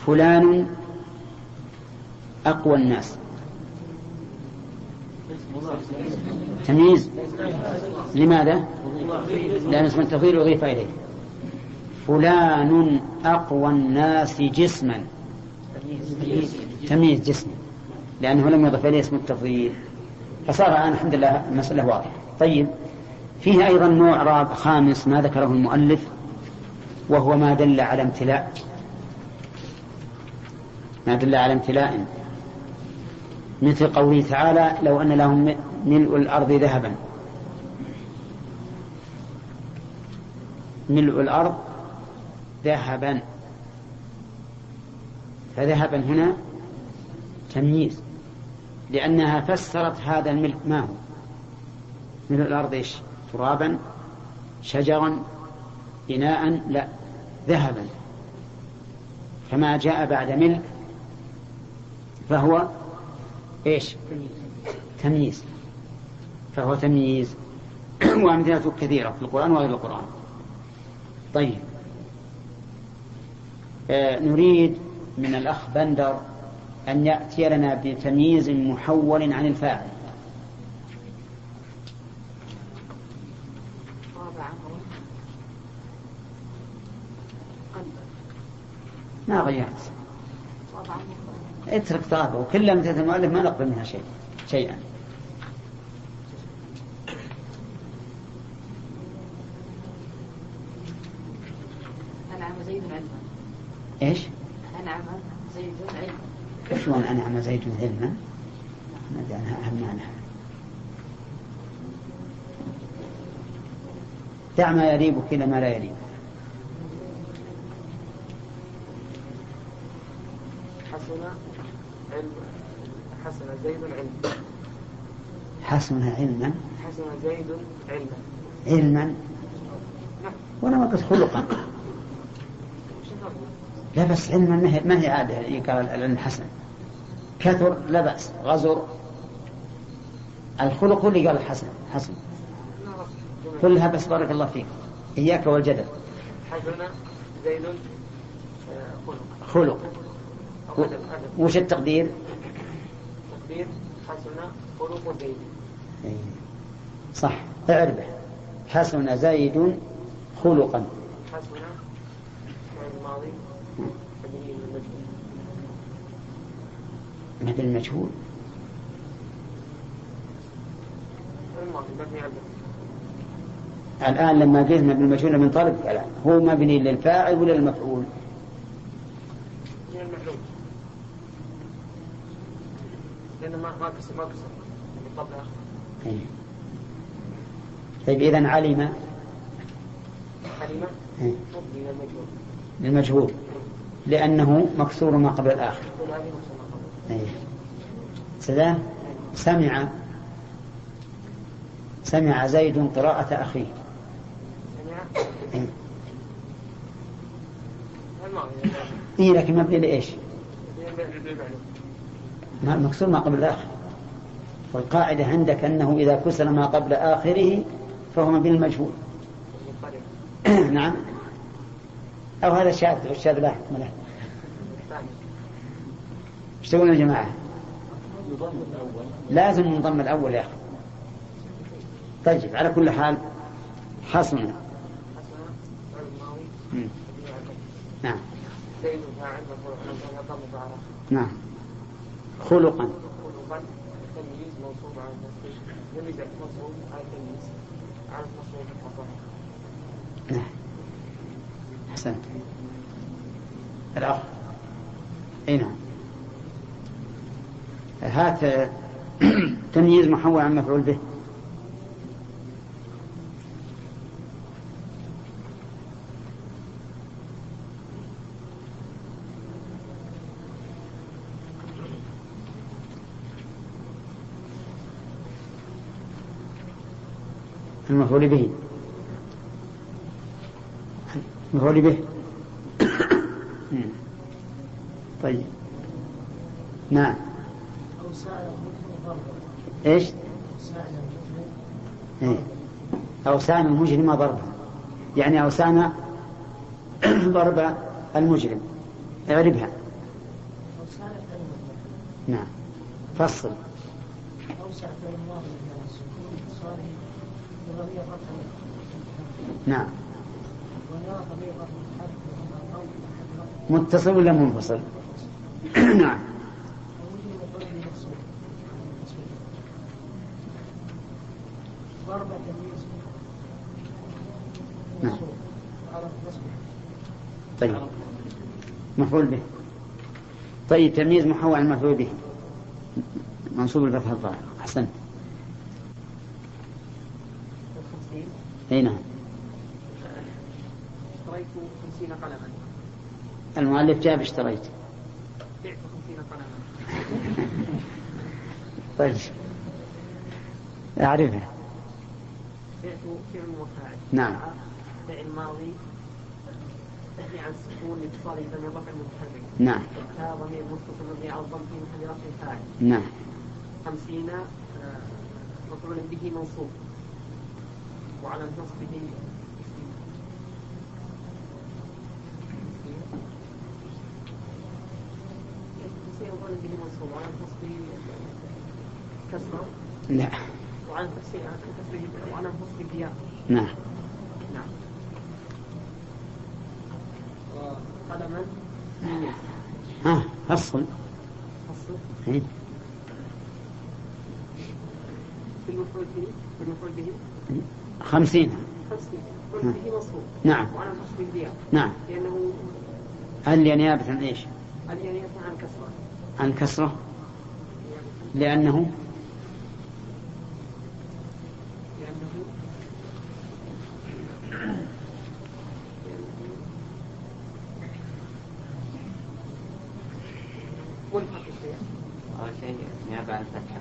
فلان أقوى الناس. تمييز. لماذا؟ لأن اسم التفضيل أضيف إليه. فلان أقوى الناس جسما، تمييز جسم، لأنه لم يضف إليه اسم التفضيل. فصار الآن الحمد لله المسألة واضحة. طيب، فيه أيضا نوع خامس ما ذكره المؤلف، وهو ما دل على امتلاء، ما دل على امتلاء، مثل قوله تعالى: لو أن لهم ملء الأرض ذهبا. ملء الأرض ذهبا، فذهبا هنا تمييز، لأنها فسرت هذا الملء ما هو. ملء الأرض إيش؟ ترابا، شجرا، إناء؟ لا، ذهبا. فما جاء بعد ملء فهو إيش؟ تمييز. فهو تمييز. وأمثلته كثيرة في القرآن وغير القرآن. طيب، نريد من الأخ بندر أن يأتي لنا بتمييز محول عن الفاعل. ما غيرت، اترك طابه، وكل أمثلة المؤلف ما نقبل منها شيئا. أنعم زيد علما. إيش؟ أنعم زيد علما. شلون أنعم زيد علما؟ ما أدري عنها أهم معنى. دع ما يريبك إلى ما لا يريب. حسن زيد علما. حسن علما. حسن زيد علما. علما. وأنا ما قلت خلقا. لا بس علما ما هي عادة يقال العلم حسن. كثر لا بأس، غزر. الخلق اللي قال الحسن حسن. كلها بس بارك الله فيك، إياك والجدل. حسن زيد خلق. وش التقدير؟ تقدير حسن خلق زيد. صح، اعربه. حسن زيد خلقا. حسن الماضي مبني المجهول. الآن لما قلت مبني المجهول من طالب الآن هو مبني للفاعل ولا للمفعول؟ المفعول، لأنه ما كسر قبلها. طيب إذن علم للمجهول لأنه مكسور ما قبل الآخر. سلام. سمع زيد قراءة أخيه. لكن مبني لإيش؟ مكسور ما قبل الآخر. والقاعدة عندك أنه إذا كسر ما قبل آخره فهو مبني للمجهول. نعم. أو هذا شاذ، والشاذ لا حكم له. ايش تقولون يا جماعة؟ لازم نضم الأول يا أخي. طيب، على كل حال حسن. نعم. نعم. خلقا. نعم. حسنت. الأخ. نعم. هات تمييز محول عن مفعول به. المفعول به. المفعول به. طيب. نعم. ايش؟ أوسان المجرم ضربا، يعني أوسان ضرب المجرم. اعربها. نعم فصل. نعم متصل ولا منفصل؟ نعم نعم طيب مفعول به. طيب تمييز محول عن مفعول به منصوب الفتح الظاهر. أحسنت. أي نعم. اشتريت 50 قلما. المؤلف جاب اشتريت. بعت 50 قلما. طيب أعرفها. بعت فعل وفاعل. نعم. فعل ماضي تحمي عن السكون لاتصاله بضمير رفع متحرك. نعم. ها ضمير متصل مبني على الضم في محل رفع فاعل. نعم. 50 مفعول به منصوب وعلى نصبه مفعول به منصوب وعلى نصبه كسرة. لا. وعلى كسره وعلى نصبه الياء. نعم. نعم. قلما ها فصل. في المفعول به 50 مفعول به منصوب. نعم. وعلى نصبه الياء. نعم. لأنه هل نيابة عن إيش؟ الياء عن كسرة. عن كسرة لأنه أول شيء نيابة عن الفتحة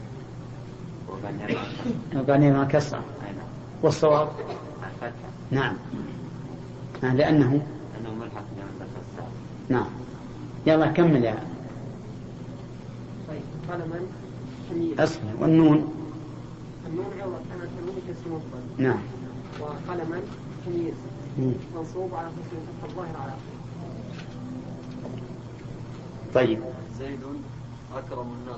وبعدين عن كسرة. والصواب الفتحة. نعم لأنه ملحق بالفتحة. نعم. يلا كمل يا طيب قلما تمييز. أصل والنون. النون عوض أنا تمييز اسم مفرد. نعم. وقلما تمييز منصوب على حسب الفتحة الظاهر على آخره. طيب زيد أكرم الناس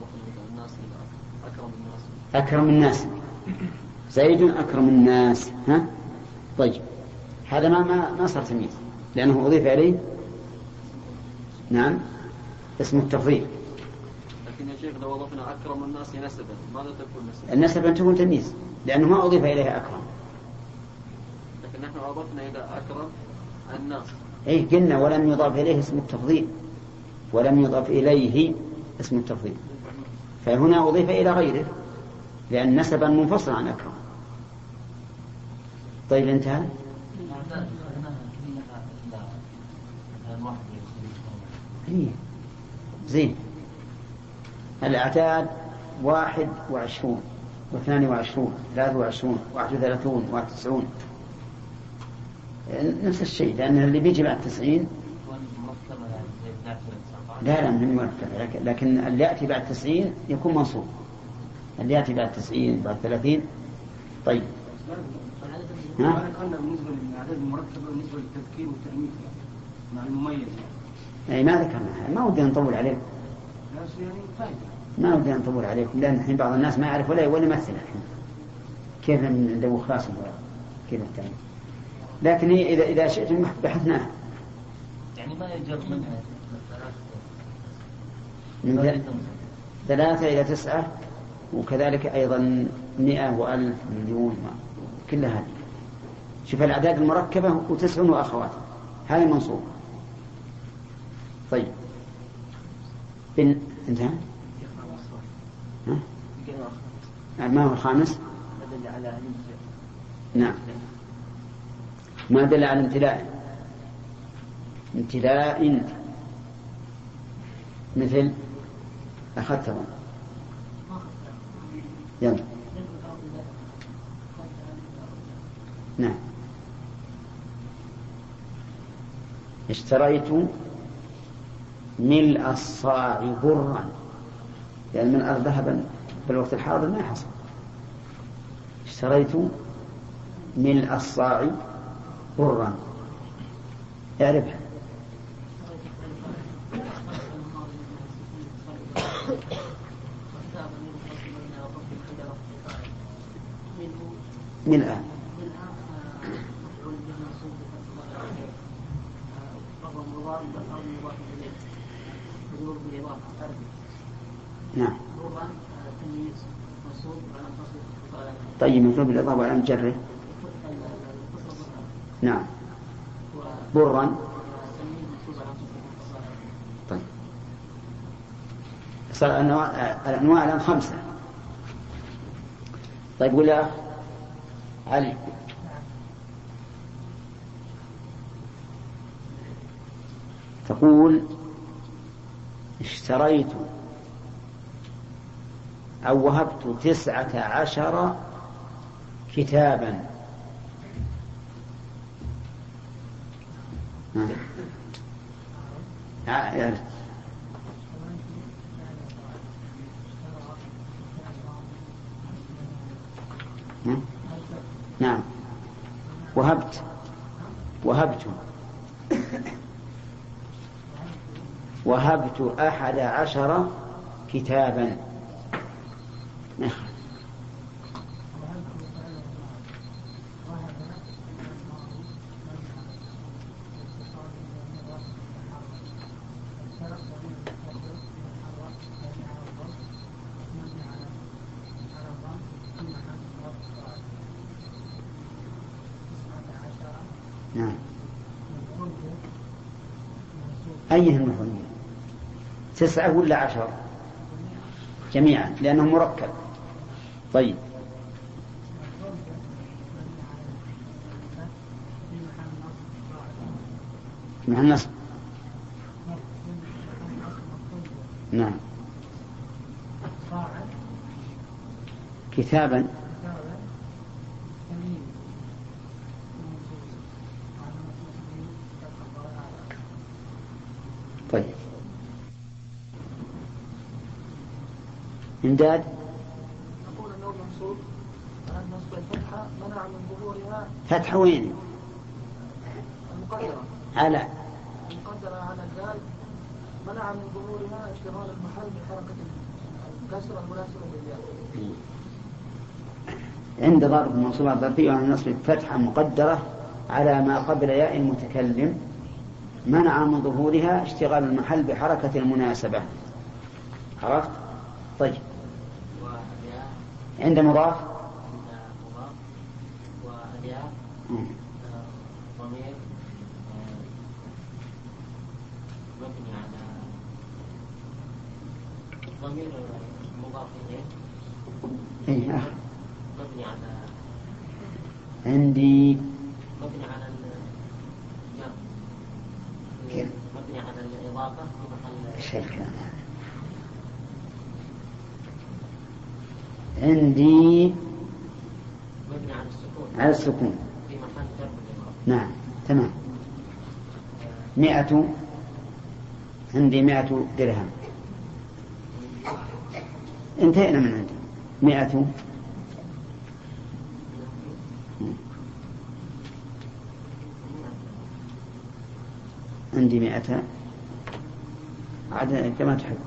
أكرم الناس زيد أكرم الناس. ها طيب هذا ما صار تمييز لأنه أضيف إليه نعم اسم التفضيل. لكن يا شيخ لو أضفنا أكرم الناس نسبا ماذا تكون نسبا؟ النسبة تكون تمييز لأنه ما أضيف إليه أكرم. لكن نحن أضفنا إلى أكرم الناس. أي قلنا ولم يضاف إليه اسم التفضيل ولم يضاف إليه اسم التفضيل فهنا أضيف إلى غيره لأن نسبا منفصل عن أكرم. طيب انتهى. زين الأعداد 21 و22 23 31 91 نفس الشيء لأن اللي بيجي بعد 90 لا من مرتبة لكن اللي يأتي بعد 90 يكون منصوب. اللي يأتي بعد 90 بعد 30. طيب ها؟ قلنا بالنسبة للأعداد المركبة بالنسبة للتذكير والتأنيث مع المميز أي ما ذكرنا ما ودي نطول عليكم ما ودي نطول عليكم لأن الحين بعض الناس ما يعرف ولا يمثل الحين كيف ندوخ راسهم كيف التأنيث. لكن إذا شئتم بحثناه يعني ما يجر منها من 3 إلى 9 وكذلك أيضا 100 و1000 مليون كل هذه. شوف الأعداد المركبة و9 وأخواتها هذا منصوب. طيب انتهى. ما هو الخامس؟ نعم ما دل على امتلاء مثل أخذتهم. يلا نعم اشتريت ملء الصاع برا لأن من أرض ذهبا في الوقت الحاضر ما حصل. اشتريت ملء الصاع برا اعرفها. ملء. نعم. طيب مفعول بالإضافة على مجره. نعم. برا. طيب صار الأنواع الآن 5. طيب ولا علي؟ تقول اشتريت أو وهبت 19 كتابا. نعم. وهبت 11 كتابا. نعم. أيها المفعول 9 ولا 10 جميعا لأنه مركب. طيب مع النصب. نعم. كتابا. طيب إمداد. نقول أنه منصوب على النصب الفتحة منع من ظهورها. فتحة وين؟ المقدرة على الدال منع من ظهورها اشتغال المحل بحركة الكسرة المناسبة للياء. عند ضرب المنصوبة الظرفية عن النصب فتحة مقدرة على ما قبل ياء المتكلم منع من ظهورها اشتغال المحل بحركة المناسبة. عرفت؟ طيب عند مضاف والياء ضمير مبني على ضمير مضاف إليه مبني على عندي مبني على مبني على الإضافة في محل شيء. عندي مبني على السكون في محل جر الإضافة. نعم تمام. 100 عندي 100 درهم. انتهينا من عندي 100 عندي 100 عاد كما تحب.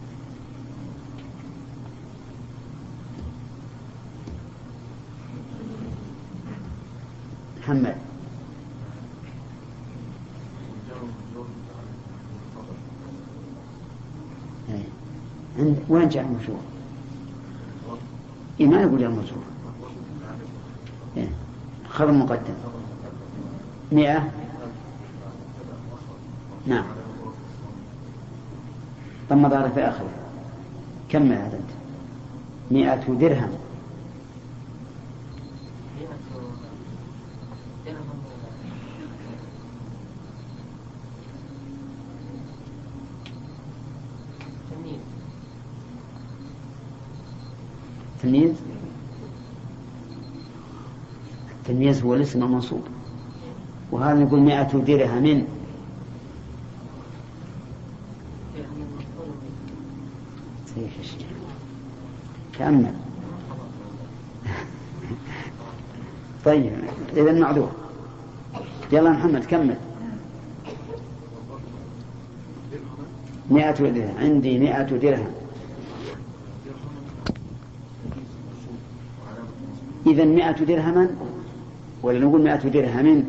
محمد وين جاء المشروع؟ ما نقول يا المشروع خبر مقدم 100. نعم ثم ضار في آخره. كمل هذا أنت. 100 درهم. التمييز هو الاسم المنصوب وهذا نقول 100 درهم. كمل. طيب إذن معذور. يلا محمد كمل. 100 درهم. عندي 100 درهم. إذا 100 درهما ولا نقول 100 درهم؟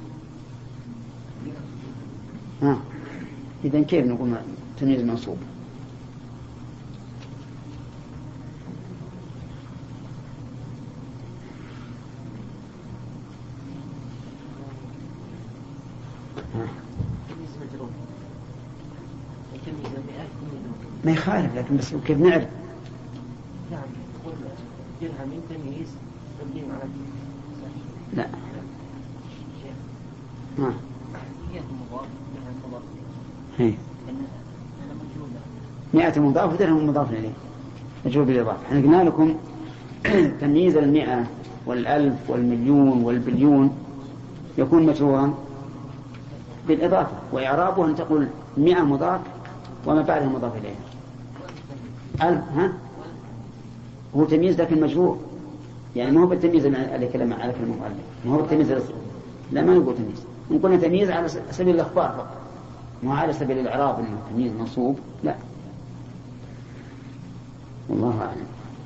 إذا كيف نقول تمييز منصوب؟ ما يخالف، لكن بس كيف نعرف؟ نعم تقول درهم تمييز تقديم على لا هي 100 مضاف ودرهم مضاف إليه مجرور بالإضافة. احنا قلنا لكم تمييز 100 والألف والمليون والبليون يكون مجرورا بالإضافة، وإعرابه أن تقول 100 مضاف وما بعدها مضاف إليه. ألف هو تمييز لكن مجرور، يعني ما هو بالتمييز على كلمة المؤلف، ما هو بالتمييز لا ما نقول تمييز، نقول تمييز على سبيل الإخبار فقط، ما على سبيل الإعراب إنه تمييز منصوب، لا. والله أعلم.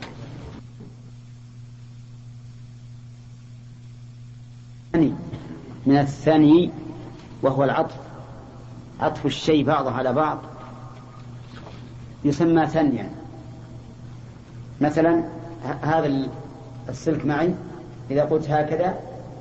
من الثاني وهو العطف، عطف الشيء بعضه على بعض يسمى ثنيا. مثلا هذا السلك معي، إذا قلت هكذا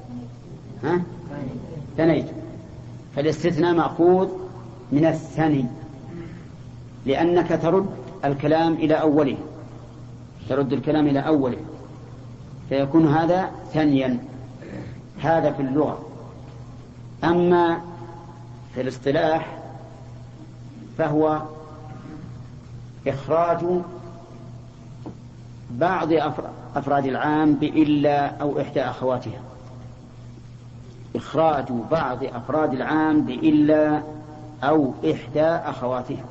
ثنيت، فالاستثناء مأخوذ من الثني، لأنك ترد الكلام إلى أوله، ترد الكلام إلى أوله، فيكون هذا ثنيا. هذا في اللغة. أما في الاصطلاح فهو إخراج بعض أفراد العام بإلا أو إحدى أخواتها، إخراج بعض أفراد العام بإلا أو إحدى أخواتها.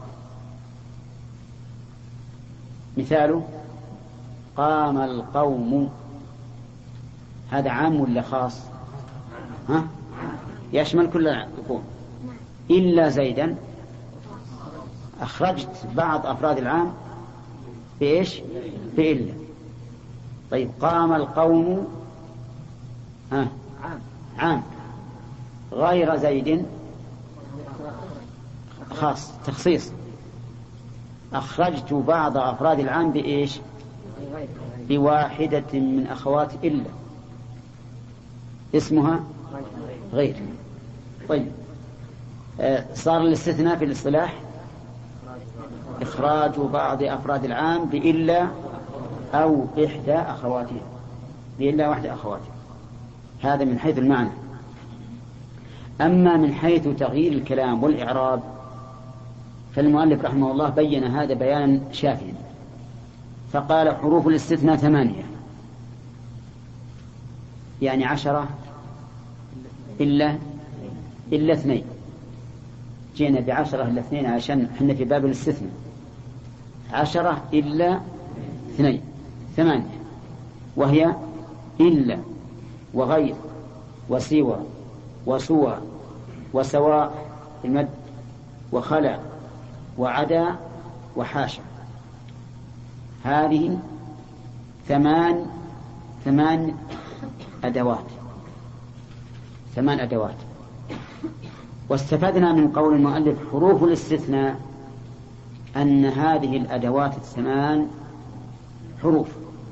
مثاله قام القوم، هذا عام ولا خاص؟ يشمل كل القوم إلا زيدا، أخرجت بعض أفراد العام بإيش؟ بإلا. طيب قام القوم عام غير زيد خاص، تخصيص، أخرجت بعض أفراد العام بإيش؟ بواحدة من أخوات إلا اسمها غير. طيب صار الاستثناء في الاصطلاح إخراج بعض أفراد العام بإلا أو إحدى أخواتها، بإلا واحدة أخواتها. هذا من حيث المعنى. أما من حيث تغيير الكلام والإعراب فالمؤلف رحمه الله بين هذا بيانا شافيا، فقال حروف الاستثناء 8، يعني 10 إلا 2. جينا ب10 إلا 2 عشان حنا في باب الاستثناء. 10 إلا 2 8، وهي إلا وغير وسوى وسوى وسواء المد وخلع وعدا وحاشا. هذه 8 أدوات، 8 أدوات. واستفدنا من قول المؤلف حروف الاستثناء أن هذه الأدوات 8 حروف،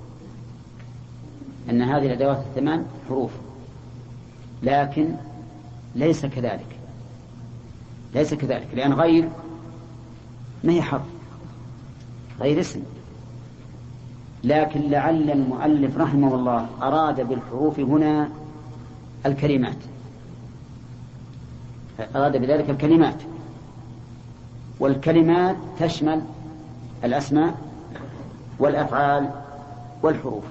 أن هذه الأدوات 8 حروف، لكن ليس كذلك، ليس كذلك، لأن غير ما هي حرف، غير اسم. لكن لعل المؤلف رحمه الله أراد بالحروف هنا الكلمات، أراد بذلك الكلمات، والكلمات تشمل الأسماء والأفعال والحروف،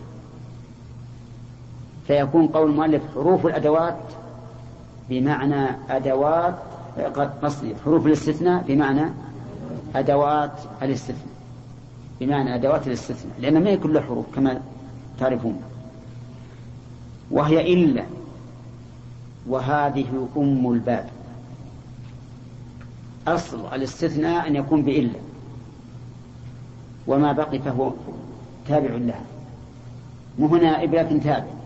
فيكون قول المؤلف حروف الأدوات بمعنى أدوات، قد نصنف حروف الاستثناء بمعنى أدوات الاستثناء، بمعنى أدوات الاستثناء، لأن ما هي كلها حروف كما تعرفون. وهي إلا، وهذه أم الباب. أصل الاستثناء أن يكون بإلا، وما بقي فهو تابع لها، مو هنا نائب لكن تابع.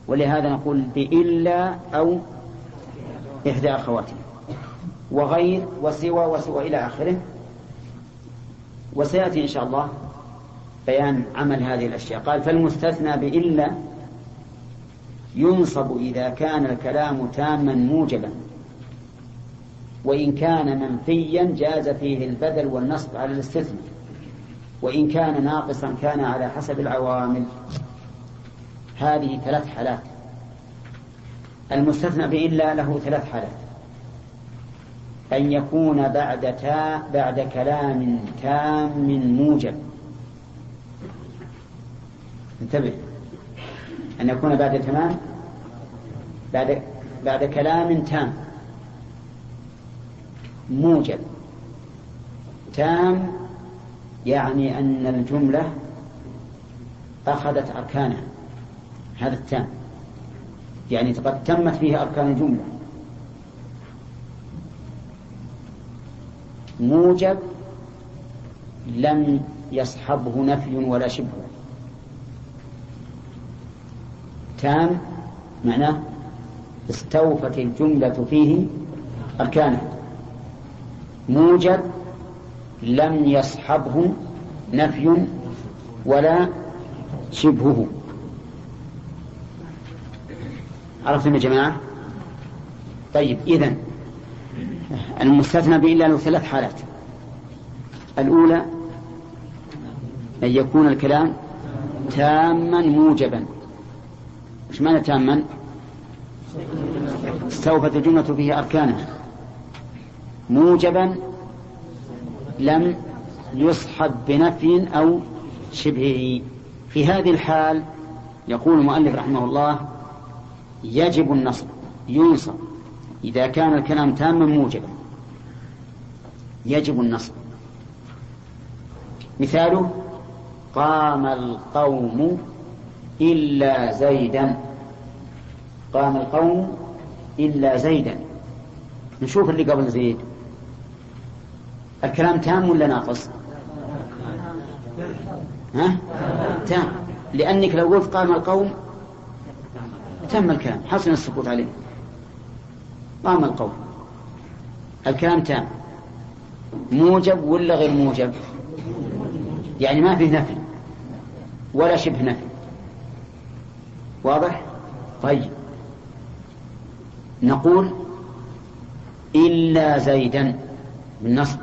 ولهذا نقول بإلا أو إحدى أخواتها، وغير وسوى إلى آخره. وسيأتي إن شاء الله بيان عمل هذه الأشياء. قال فالمستثنى بإلا ينصب إذا كان الكلام تاما موجبا، وإن كان منفيا جاز فيه البدل والنصب على الاستثناء، وإن كان ناقصا كان على حسب العوامل. هذه 3 حالات. المستثنى بإلا له 3 حالات: أن يكون بعد كلام تام موجب. انتبه، أن يكون بعد كلام تام موجب. تام يعني أن الجملة أخذت أركانها، هذا التام، يعني قد تمت فيه أركان الجملة. موجب لم يصحبه نفي ولا شبه. تام معناه استوفت الجملة فيه أركانها. موجب لم يصحبه نفي ولا شبهه. عرفتم يا جماعة؟ طيب، إذن المستثنى بإلا له 3 حالات. الأولى أن يكون الكلام تاما موجبا. وش معنى تاما؟ استوفت الجملة فيه أركانها. موجبا لم يصحب بنفي أو شبهه. في هذه الحال يقول المؤلف رحمه الله يجب النصب، ينصب إذا كان الكلام تاما موجبا، يجب النصب. مثاله: قام القوم إلا زيدا. قام القوم إلا زيدا. نشوف اللي قبل زيد، الكلام تام ولا ناقص؟ تام، لأنك لو قلت قام القوم تم الكلام، حسن السكوت عليه. قام القوم، الكلام تام. موجب ولا غير موجب؟ يعني ما فيه نفي ولا شبه نفي. واضح؟ طيب، نقول إلا زيدا بالنصب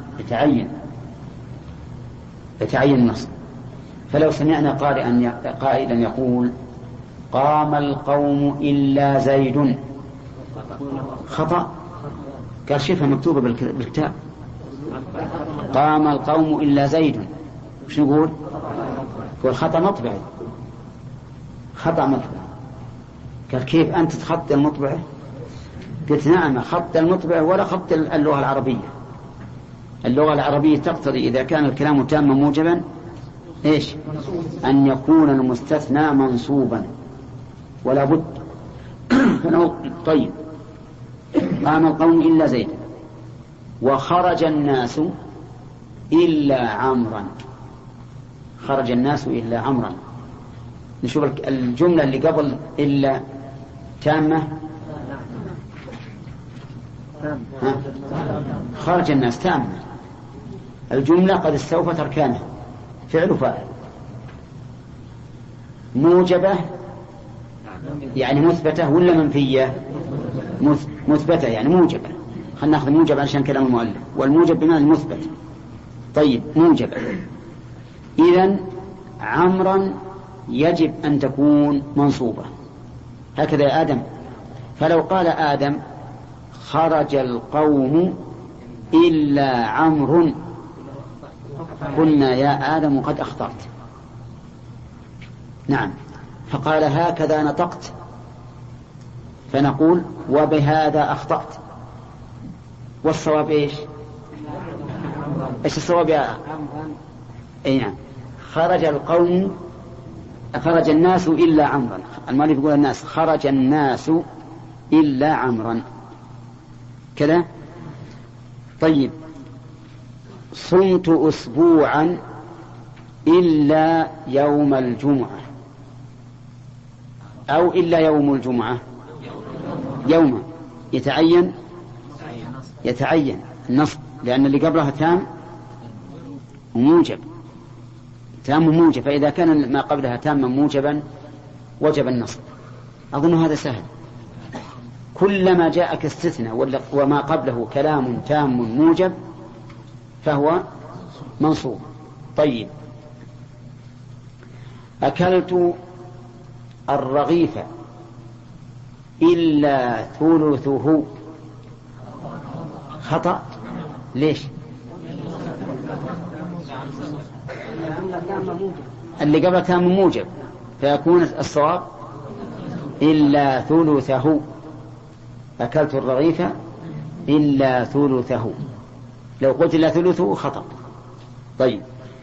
يتعين النصب. فلو سمعنا قائلا يقول قام القوم إلا زيد، خطأ. قال شوفها مكتوبة بالكتاب، قام القوم إلا زيد. وش نقول؟ قول خطأ مطبعي، خطأ مطبعي. قال كيف أنت تخط المطبعة؟ قلت نعم، خط المطبعة ولا خط اللغة العربية. اللغة العربية تقتضي إذا كان الكلام تاما موجبا إيش؟ أن يكون المستثنى منصوبا ولا بد. طيب، قام القوم إلا زيد، وخرج الناس إلا عمرا. خرج الناس إلا عمرا. نشوف الجملة اللي قبل إلا تامة. خرج الناس تامة، الجملة قد استوفت أركانها، فعل وفاعل. موجبة يعني مثبتة ولا منفية؟ مثبتة يعني موجبة. خلنا نأخذ موجب عشان كلام المؤلف، والموجب بمعنى المثبت. طيب، موجبة. إذن عمرا يجب أن تكون منصوبة، هكذا يا آدم. فلو قال آدم خرج القوم إلا عمرو، قلنا يا آدم قد أخطأت. نعم، فقال هكذا نطقت، فنقول وبهذا أخطأت. والصواب إيش الصواب يا نعم، خرج الناس إلا عمرا. المؤلف يقول الناس، خرج الناس إلا عمرا كذا. طيب، صمت أسبوعا إلا يوم الجمعة. أو إلا يوم الجمعة يوم يتعين النصب، لأن اللي قبلها تام وموجب، فإذا كان ما قبلها تاما موجبا وجب النصب. أظن هذا سهل. كلما جاءك استثناء وما قبله كلام تام موجب فهو منصوب. طيب، أكلت الرغيف إلا ثلثه. خطأ. ليش؟ اللي قبل تام موجب، فيكون الصواب إلا ثلثه. أكلت الرغيف إلا ثلثه. لو قلت إلا ثلثه خطأ. طيب،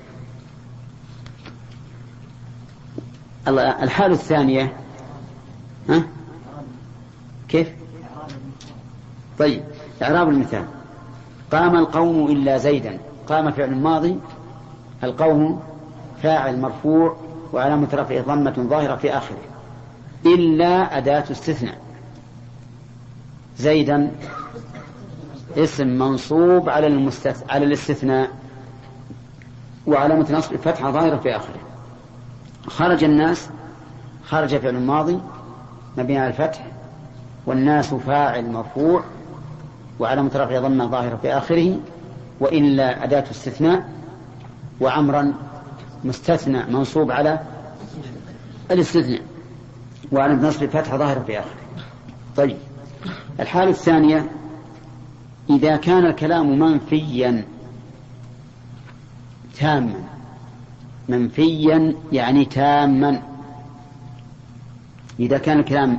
الحالة الثانية كيف؟ طيب، إعراب المثال: قام القوم إلا زيدا. قام فعل ماضي، القوم فاعل مرفوع وعلامة رفعه ضمة ظاهرة في آخره، إلا أداة استثناء. زيدا اسم منصوب على الاستثناء وعلامة نصب فتحة ظاهرة في آخره. خرج الناس، خرج فعل ماضي مبني على الفتح، والناس فاعل مرفوع وعلامة رفعه ضمة ظاهرة في آخره، وإلا أداة استثناء، وعمرا مستثنى منصوب على الاستثناء وعلامة نصب فتحة ظاهرة في آخره. طيب، الحالة الثانية: إذا كان الكلام منفيا تاما. منفيا يعني تاما. إذا كان الكلام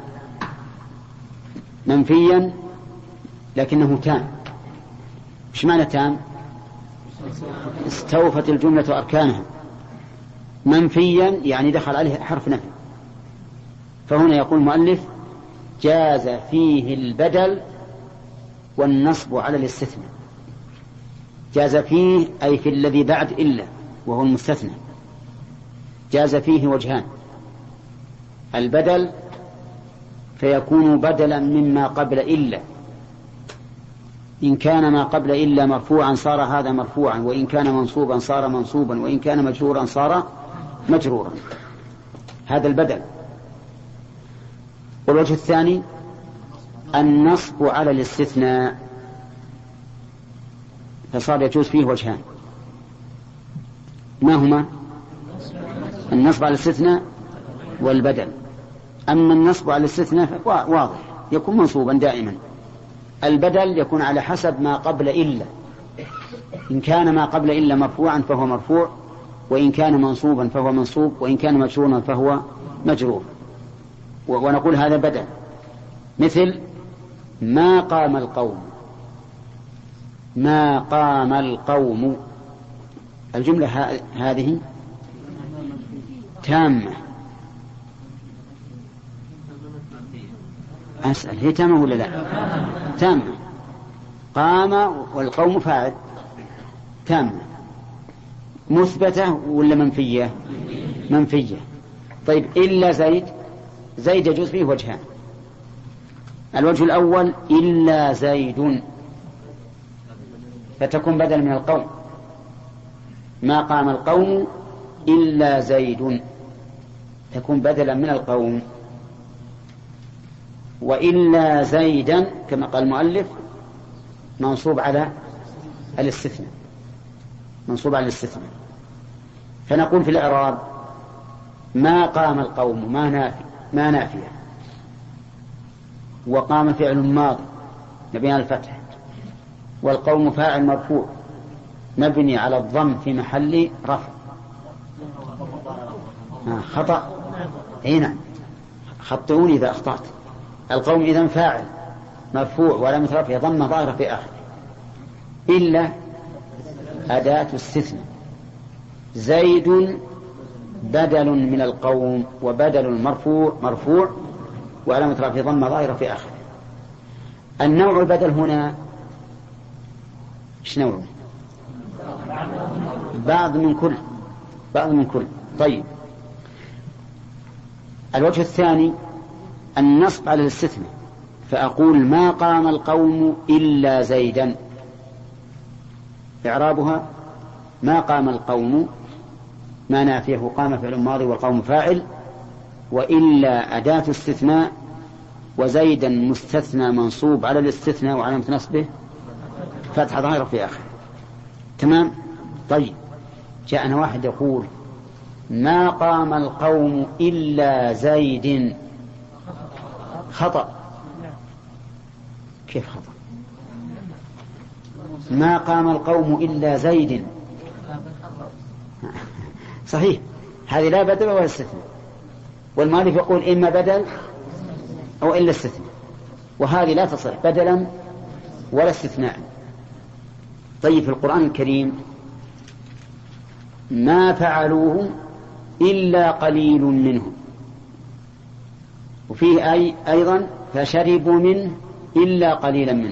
منفيا لكنه تام. إيش معنى تام؟ استوفت الجملة أركانها. منفيا يعني دخل عليه حرف نفي. فهنا يقول المؤلف: جاز فيه البدل والنصب على الاستثناء. جاز فيه أي في الذي بعد إلا وهو المستثنى. جاز فيه وجهان: البدل فيكون بدلا مما قبل إلا، إن كان ما قبل إلا مرفوعا صار هذا مرفوعا، وإن كان منصوبا صار منصوبا، وإن كان مجرورا صار مجرورا. هذا البدل. والوجه الثاني النصب على الاستثناء، فصار يجوز فيه وجهان. ما هما؟ النصب على الاستثناء والبدل. أما النصب على الاستثناء واضح، يكون منصوبا دائما. البدل يكون على حسب ما قبل إلا، إن كان ما قبل إلا مرفوعا فهو مرفوع، وإن كان منصوبا فهو منصوب، وإن كان مجرورا فهو مجرور. ونقول هذا بدل، مثل: ما قام القوم. ما قام القوم، الجملة هذه تامة. أسأل: هي تامة ولا لا؟ تامة. قام والقوم فاعل، تامة. مثبتة ولا منفية؟ منفية. طيب، إلا زيد. زيد يجوز فيه وجهان: الوجه الأول إلا زيد، فتكون بدل من القوم. ما قام القوم إلا زيد، تكون بدلا من القوم. وإلا زيدا كما قال المؤلف منصوب على الاستثناء، منصوب على الاستثناء. فنقول في الإعراب: ما قام القوم ما نافية، وقام فعل ماضي مبني على الفتح، والقوم فاعل مرفوع مبني على الضم في محل رفع. خطأ. هنا خطئوني إذا أخطأت. القوم إذن فاعل مرفوع وعلامة رفعه ضمة ظاهرة في آخره. إلا أداة استثناء. زيد بدل من القوم، وبدل مرفوع وعلامة رفعه ضمة ظاهرة في آخره. النوع البدل هنا ايش نوعه؟ بعض من كل. طيب، الوجه الثاني النصب على الاستثناء، فأقول ما قام القوم إلا زيدا، إعرابها ما قام القوم، ما نافيه قام فعل ماضي والقوم فاعل، وإلا أداة استثناء، وزيدا مستثنى منصوب على الاستثناء وعلامة نصبه فتح ظاهرة في آخر. تمام. طيب جاءنا واحد يقول ما قام القوم إلا زيد، خطأ. كيف خطأ؟ ما قام القوم إلا زيد صحيح، هذه لا بدل ولا استثناء، والمؤلف يقول إما بدل أو إلا استثناء، وهذه لا تصح بدلا ولا استثناء. طيب في القرآن الكريم ما فعلوه إلا قليل منهم، وفيه أيضا فشربوا منه إلا قليلا منه،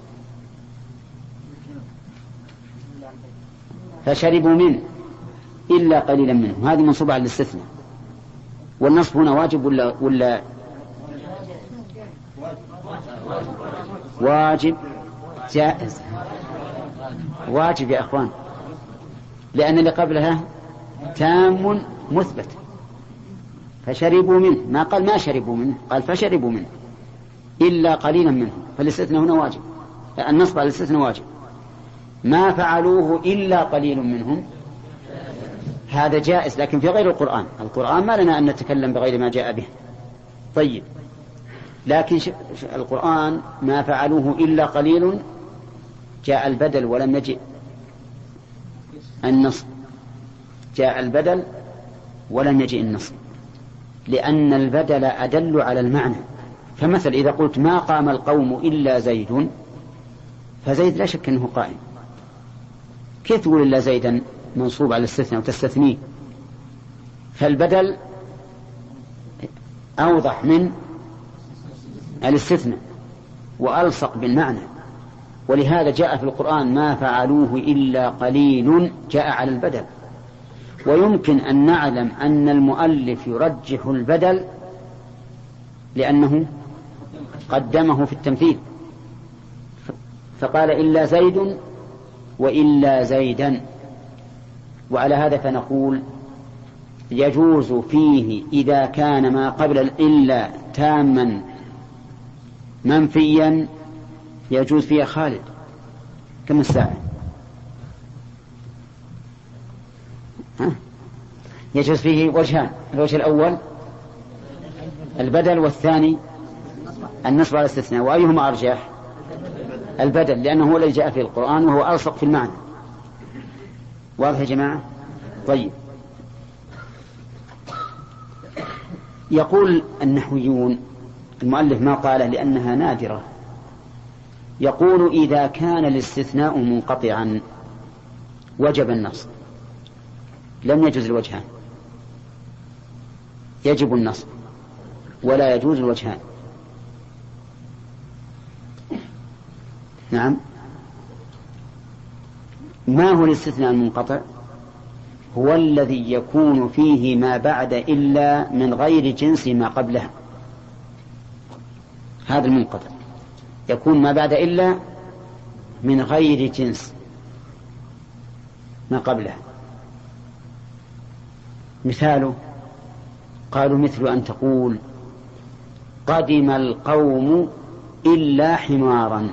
فشربوا منه إلا قليلا منه، هذه منصوبة على الاستثناء. والنصب هنا واجب ولا واجب؟ جائز، واجب يا أخوان، لأن اللي قبلها تام مثبت. فشربوا منه، ما قال ما شربوا منه، قال فشربوا منه إلا قليلا منه، فالاستثناء هنا واجب، النصب على الاستثناء واجب. ما فعلوه إلا قليل منهم، هذا جائز لكن في غير القرآن. القرآن ما لنا أن نتكلم بغير ما جاء به. طيب لكن القرآن ما فعلوه إلا قليل، جاء البدل ولم يجئ النصب، جاء البدل ولم يجئ النصب، لأن البدل أدل على المعنى. فمثل إذا قلت ما قام القوم إلا زيد، فزيد لا شك أنه قائم، كيف تقول إلا زيدا منصوب على الاستثناء وتستثنيه؟ فالبدل أوضح من الاستثناء وألصق بالمعنى، ولهذا جاء في القرآن ما فعلوه إلا قليل، جاء على البدل. ويمكن أن نعلم أن المؤلف يرجح البدل لأنه قدمه في التمثيل، فقال إلا زيد وإلا زيدا. وعلى هذا فنقول يجوز فيه إذا كان ما قبل الإلا تاما منفيا، يجوز فيه خالد كم الساعة، يجوز فيه وجهان، الوجه الأول البدل، والثاني النصب على الاستثناء. وأيهما أرجح؟ البدل، لأنه هو الذي جاء في القرآن وهو ألصق في المعنى. واضح يا جماعة؟ طيب يقول النحويون، المؤلف ما قاله لأنها نادرة، يقول إذا كان الاستثناء منقطعا وجب النصب، لم يجوز الوجهان، يجب النصب ولا يجوز الوجهان. نعم. ما هو الاستثناء المنقطع؟ هو الذي يكون فيه ما بعد إلا من غير جنس ما قبلها، هذا المنقطع، يكون ما بعد إلا من غير جنس ما قبلها. مثاله قالوا مثل أن تقول قدم القوم إلا حمارا،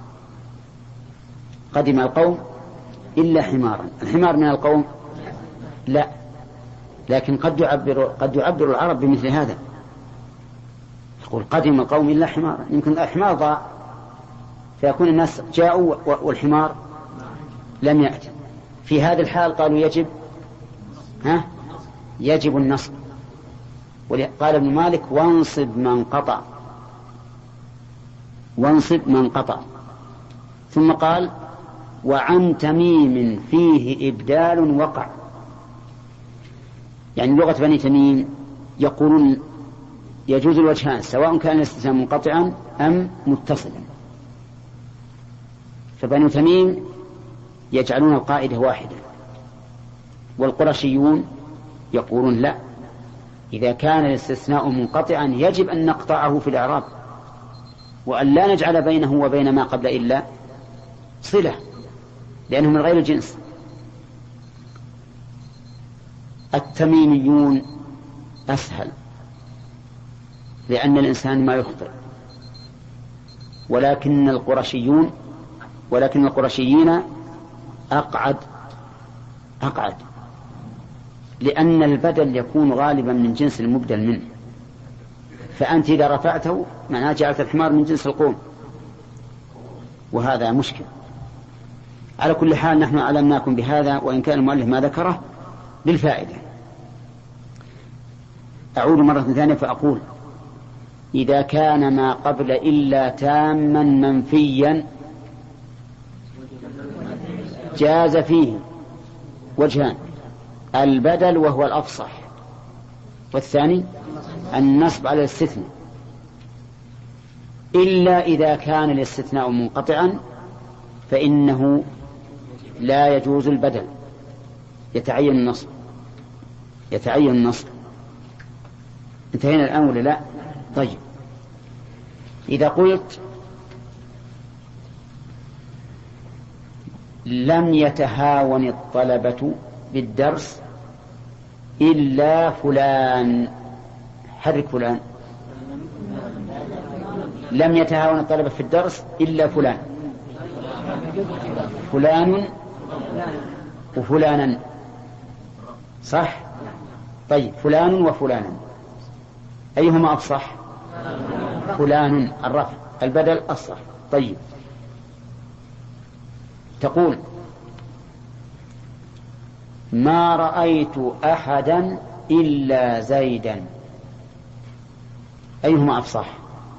قدم القوم إلا حمارا، الحمار من القوم؟ لا، لكن قد يعبر العرب بمثل هذا، يقول قدم القوم إلا حمارا، يمكن الحمار ضاع فيكون الناس جاءوا والحمار لم يأتي. في هذه الحال قالوا يجب النصب. قال ابن مالك وانصب من قطع، وانصب من قطع. ثم قال وعن تميم فيه إبدال وقع، يعني لغة بني تميم يقولون يجوز الوجهان سواء كان الاستثناء منقطعا أم متصلا. فبني تميم يجعلون القاعدة واحدة، والقرشيون يقولون لا، إذا كان الاستثناء منقطعا يجب أن نقطعه في الإعراب، وأن لا نجعل بينه وبين ما قبل إلا صلة، لأنه من غير الجنس. التميميون أسهل، لأن الإنسان ما يخطئ، ولكن القرشيين أقعد، لأن البدل يكون غالبا من جنس المبدل منه، فأنت إذا رفعته معناه جعلت الحمار من جنس القوم، وهذا مشكل. على كل حال نحن علمناكم بهذا، وإن كان المؤلف ما ذكره للفائدة. أعود مرة ثانية فأقول: إذا كان ما قبل إلا تاما منفيا جاز فيه وجهان: البدل وهو الأفصح، والثاني النصب على الاستثناء، إلا إذا كان الاستثناء منقطعا فإنه لا يجوز البدل، يتعين النصب. انتهينا الآن ولا لا؟ طيب، إذا قلت لم يتهاون الطلبة بالدرس إلا فلان، حرك فلان. لم يتهاون الطلبة في الدرس إلا فلان، فلان وفلانا، صح؟ طيب، فلان وفلانا أيهما أفصح؟ فلان الرفع، البدل أصح. طيب، تقول ما رأيت أحدا إلا زيدا، أيهما أفصح؟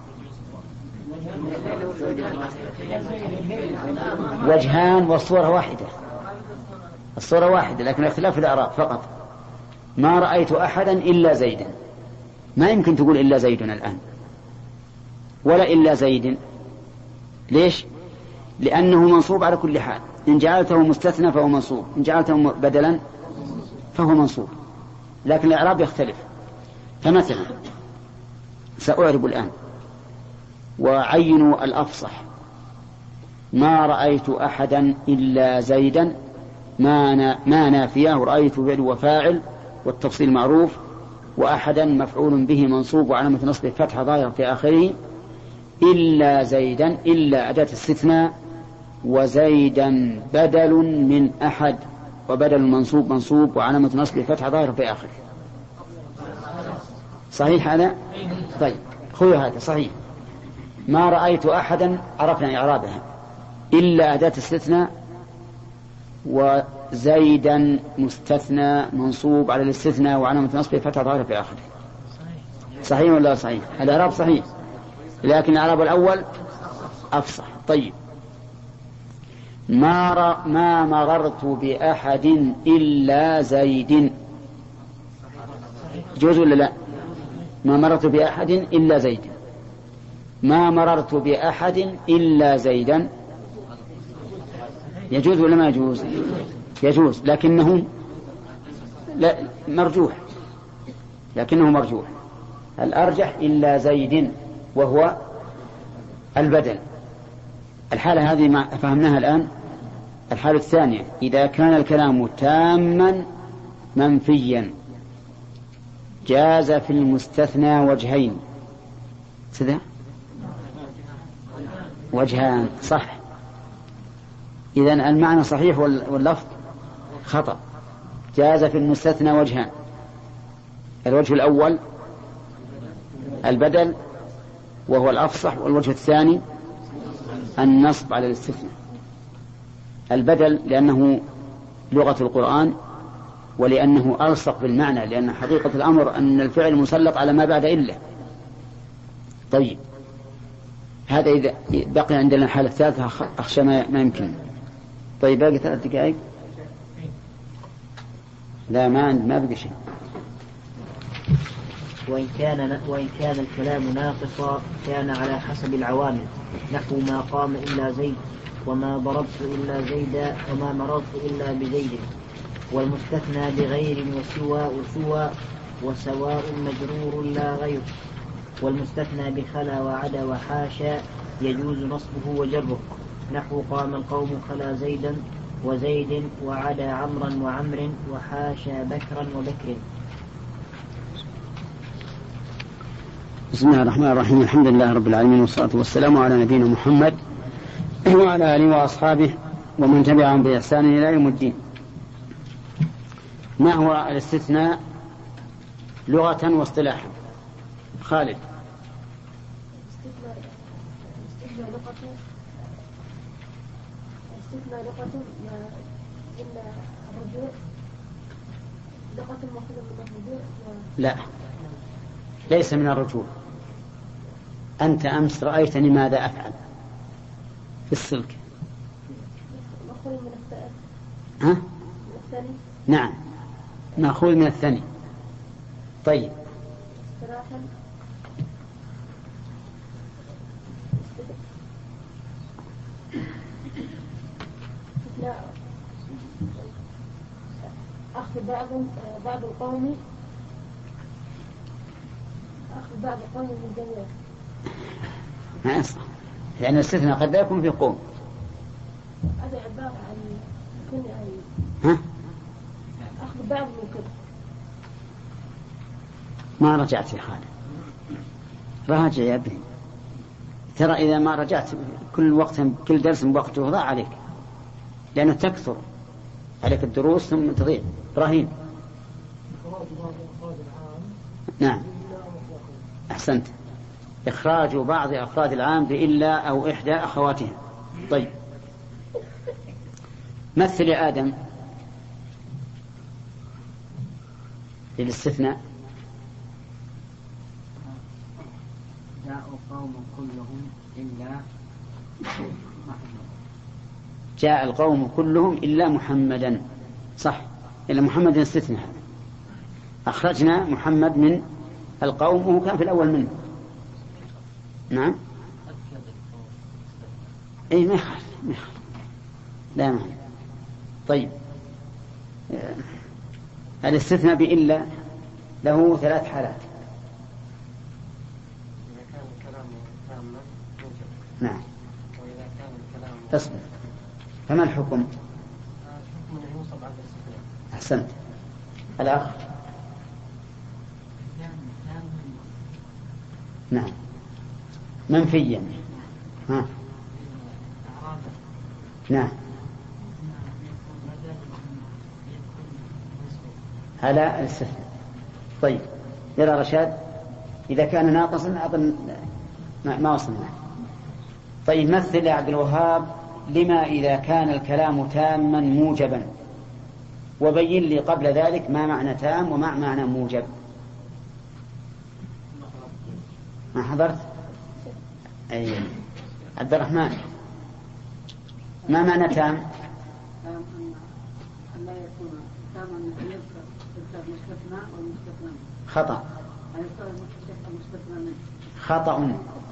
وجهان والصورة واحدة، الصورة واحدة لكن اختلاف في الأعراب فقط. ما رأيت أحدا إلا زيدا، ما يمكن تقول إلا زيد الآن ولا إلا زيد. ليش؟ لأنه منصوب على كل حال، إن جعلته مستثنى فهو منصوب، إن جعلته بدلا فهو منصوب، لكن الإعراب يختلف. فمثلا سأعرب الآن وعينوا الأفصح: ما رأيت أحدا إلا زيدا، ما نافية، ورأيت فعل وفاعل والتفصيل معروف، وأحدا مفعول به منصوب وعلامة نصبه فتحة ظاهرة في آخره، إلا زيدا، إلا أداة استثناء، وزيدا بدل من أحد، وبدل منصوب وعلامة نصبه فتحة ظاهرة في آخره. صحيح هذا؟ طيب، خذوا هذا صحيح. ما رأيت أحدا عرفنا إعرابها، إلا أداة استثناء، وزيدا مستثنى منصوب على الاستثناء وعلامة نصبه فتحة ظاهرة في آخره. صحيح ولا صحيح؟ الإعراب صحيح، لكن الإعراب الأول أفصح. طيب، ما مررت بأحد إلا زيد، يجوز ولا لا؟ ما مررت بأحد إلا زيد. ما مررت بأحد إلا زيدا، يجوز ولا ما يجوز؟ يجوز، لكنه مرجوح، الأرجح إلا زيد وهو البدل. الحالة هذه ما فهمناها الآن. الحالة الثانية: إذا كان الكلام تاما منفيا جاز في المستثنى وجهين. كذا وجهان، صح. إذن المعنى صحيح واللفظ خطأ. جاز في المستثنى وجهان: الوجه الأول البدل وهو الأفصح، والوجه الثاني النصب على الاستثناء. البدل لأنه لغة القرآن، ولأنه ألصق بالمعنى، لأن حقيقة الأمر أن الفعل مسلط على ما بعد إلا. طيب، هذا إذا بقي عندنا الحالة الثالثة أخشى ما يمكن. طيب، باقي 3 دقائق. لا، ما بقي شيء. وإن كان الكلام ناقصا كان على حسب العوامل، نحو ما قام إلا زيد، وما ضربت إلا زيدا، وما مررت إلا بزيد. والمستثنى بغير وسوى وسواء مجرور لا غير. والمستثنى بخلا وعدا وحاشا يجوز نصبه وجره، نحو قام القوم خلا زيدا وزيد وعدا عمرا وعمر وحاشا بكرا وبكر. بسم الله الرحمن الرحيم. الحمد لله رب العالمين، والصلاة والسلام على نبينا محمد وعلى آله وأصحابه ومن تبعهم بإحسان إلى يوم الدين. ما هو الاستثناء لغة واصطلاحا؟ خالد. استثناء لغة إلا الرجوع، لغة المأخوذة من الرجوع. لا، ليس من الرجوع. أنت أمس رأيتني ماذا أفعل في السلك؟ مأخوذ من الثاني. ها؟ من الثاني. نعم، مأخوذ من الثاني. طيب. صراحة لا، أخذ بعض القوم، أخذ بعض القوم من الجميع. ما يصح، لأن الاستثناء قد لا يكون في قوم. هذا عبارة عن كل ها؟ أخذ بعض من كل. ما رجعت يا خالد، راجع يا ابني. ترى إذا ما رجعت كل درس بوقته ضاع عليك، لأنه تكثر عليك الدروس ثم تضيع. إبراهيم. نعم، أحسنت. إخراج بعض أفراد العام بإلا أو إحدى أخواتها. طيب، مثل يا آدم للاستثناء. جاء القوم كلهم إلا محمد. جاء القوم كلهم إلا محمدا. صح، إلا محمد استثناء. أخرجنا محمد من القوم وهو كان في الأول منه. نعم. أي ما يخالف، لا معنى. طيب، الاستثناء بإلا له 3 حالات. إذا كان الكلام تاما موجب. نعم. وإذا كان الكلام اصبر. فما الحكم؟ الحكم أنه يوصف على الاستثناء. أحسنت. الأخ. نعم، منفيا. ها. نعم، على الاستثناء. طيب، يرى رشاد إذا كان ناقصا أظن ما وصلنا. طيب، مثل يا عبد الوهاب لما إذا كان الكلام تاما موجبا، وبين لي قبل ذلك ما معنى تام وما معنى موجب. ما حضرت؟ أي عبد الرحمن، ما معنى تام؟ أن لا يكون تاما يذكر المستثنى والمستثنى. خطأ. أن يذكر المستثنى منه. خطأ.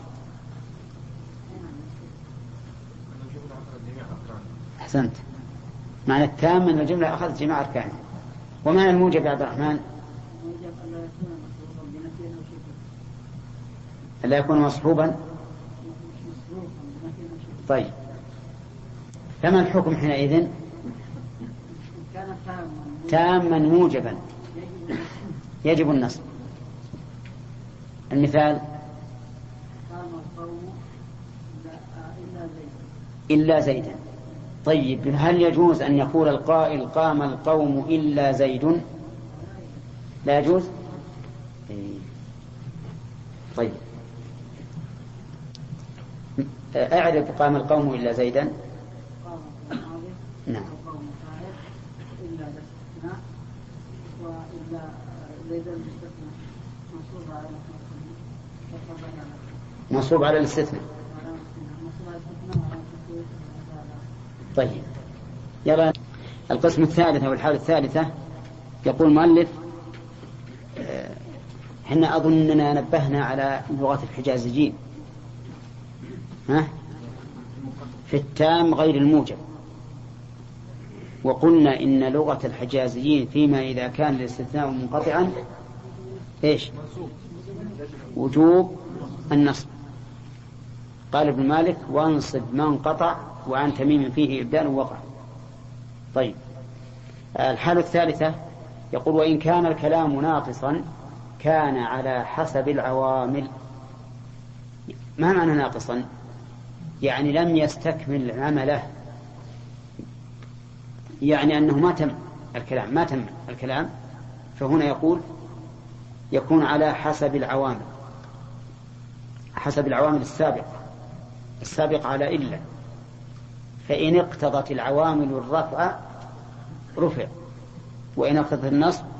أحسنت. معنى التام من الجملة أخذت جميع أركانه. ومعنى الموجب يا عبد الرحمن؟ الموجب أن لا يكون مصروفا بنفي أو شبه. ألا يكون مصحوبا. طيب، فما الحكم حينئذ؟ كان تاما موجبا يجب النصب. المثال: قام القوم إلا زيدا. طيب، هل يجوز أن يقول القائل قام القوم إلا زيد؟ لا يجوز. طيب، أعرف قام القوم إلا زيدا. قام الماضي. نعم. وقوم فاعل إلا الاستثناء وإلا زيدا الاستثناء منصوب على الاستثناء. طيب، يرى القسم الثالث أو الحالة الثالثة. يقول المؤلف: احنا أظننا نبهنا على لغة الحجازيين في التام غير الموجب، وقلنا إن لغة الحجازيين فيما إذا كان الاستثناء منقطعا إيش؟ وجوب النصب. قال ابن مالك وانصب من قطع وعن تميم فيه إبدال وقع. طيب الحالة الثالثة يقول وإن كان الكلام ناقصا كان على حسب العوامل. ما معنى ناقصا؟ يعني لم يستكمل عمله، يعني أنه ما تم الكلام فهنا يقول يكون على حسب العوامل، حسب العوامل السابق على إلا، فإن اقتضت العوامل الرفع رفع، وإن اقتضت النصب